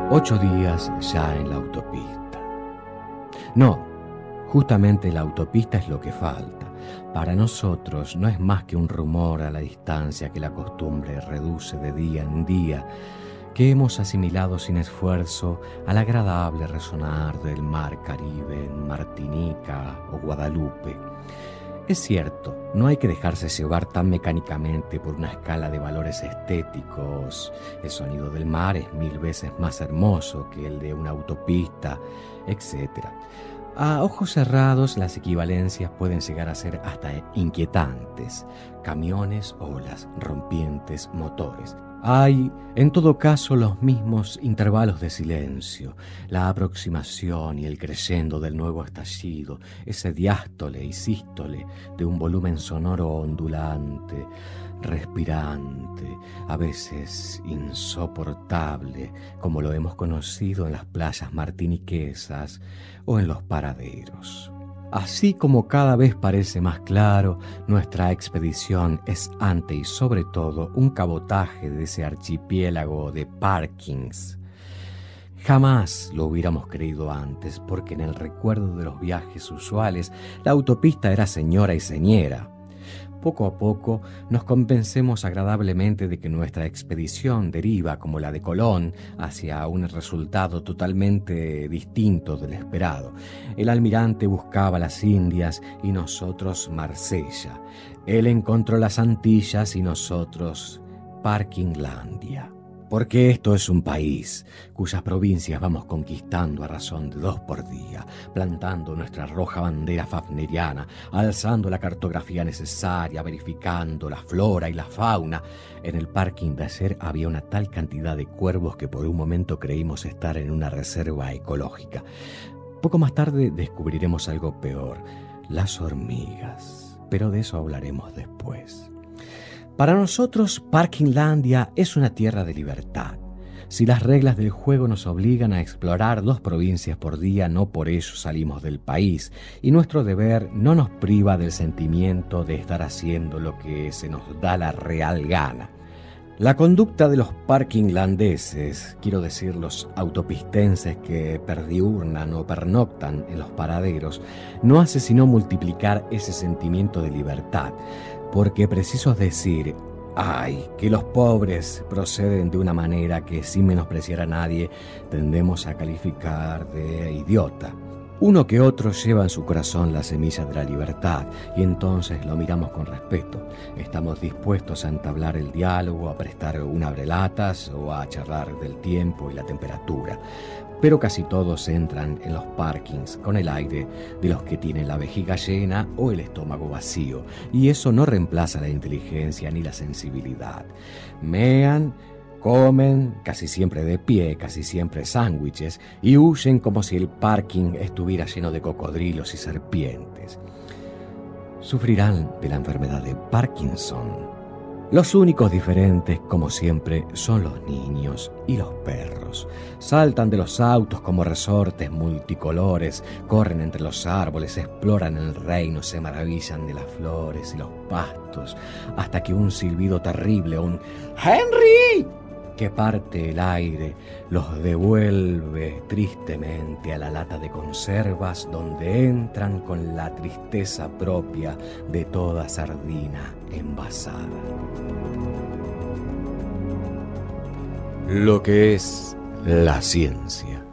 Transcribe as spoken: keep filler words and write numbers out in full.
Ocho días ya en la autopista. No, justamente la autopista es lo que falta. Para nosotros no es más que un rumor a la distancia que la costumbre reduce de día en día, que hemos asimilado sin esfuerzo al agradable resonar del mar Caribe en Martinica o Guadalupe. Es cierto, no hay que dejarse llevar tan mecánicamente por una escala de valores estéticos. El sonido del mar es mil veces más hermoso que el de una autopista, etcétera. A ojos cerrados, las equivalencias pueden llegar a ser hasta inquietantes. Camiones, olas, rompientes, motores. Hay, en todo caso, los mismos intervalos de silencio, la aproximación y el crescendo del nuevo estallido, ese diástole y sístole de un volumen sonoro ondulante, respirante, a veces insoportable, como lo hemos conocido en las playas martiniquesas o en los paraderos. Así como cada vez parece más claro, nuestra expedición es ante y sobre todo un cabotaje de ese archipiélago de parkings. Jamás lo hubiéramos creído antes, porque en el recuerdo de los viajes usuales, la autopista era señora y señera. Poco a poco nos convencemos agradablemente de que nuestra expedición deriva, como la de Colón, hacia un resultado totalmente distinto del esperado. El almirante buscaba las Indias y nosotros Marsella. Él encontró las Antillas y nosotros Parkinglandia. Porque esto es un país cuyas provincias vamos conquistando a razón de dos por día, plantando nuestra roja bandera fafneriana, alzando la cartografía necesaria, verificando la flora y la fauna. En el parking de ayer había una tal cantidad de cuervos que por un momento creímos estar en una reserva ecológica. Poco más tarde descubriremos algo peor, las hormigas, pero de eso hablaremos después. Para nosotros, Parkinglandia es una tierra de libertad. Si las reglas del juego nos obligan a explorar dos provincias por día, no por ello salimos del país, y nuestro deber no nos priva del sentimiento de estar haciendo lo que se nos da la real gana. La conducta de los parkinglandeses, quiero decir los autopistenses que perdiurnan o pernoctan en los paraderos, no hace sino multiplicar ese sentimiento de libertad, porque preciso es decir, ay, que los pobres proceden de una manera que sin menospreciar a nadie tendemos a calificar de idiota. Uno que otro lleva en su corazón la semilla de la libertad y entonces lo miramos con respeto. Estamos dispuestos a entablar el diálogo, a prestar un abrelatas o a charlar del tiempo y la temperatura. Pero casi todos entran en los parkings con el aire de los que tienen la vejiga llena o el estómago vacío, y eso no reemplaza la inteligencia ni la sensibilidad. Mean, comen, casi siempre de pie, casi siempre sándwiches, y huyen como si el parking estuviera lleno de cocodrilos y serpientes. Sufrirán de la enfermedad de Parkinson. Los únicos diferentes, como siempre, son los niños y los perros. Saltan de los autos como resortes multicolores, corren entre los árboles, exploran el reino, se maravillan de las flores y los pastos, hasta que un silbido terrible, un ¡Henry!, que parte el aire, los devuelve tristemente a la lata de conservas, donde entran con la tristeza propia de toda sardina envasada. Lo que es la ciencia.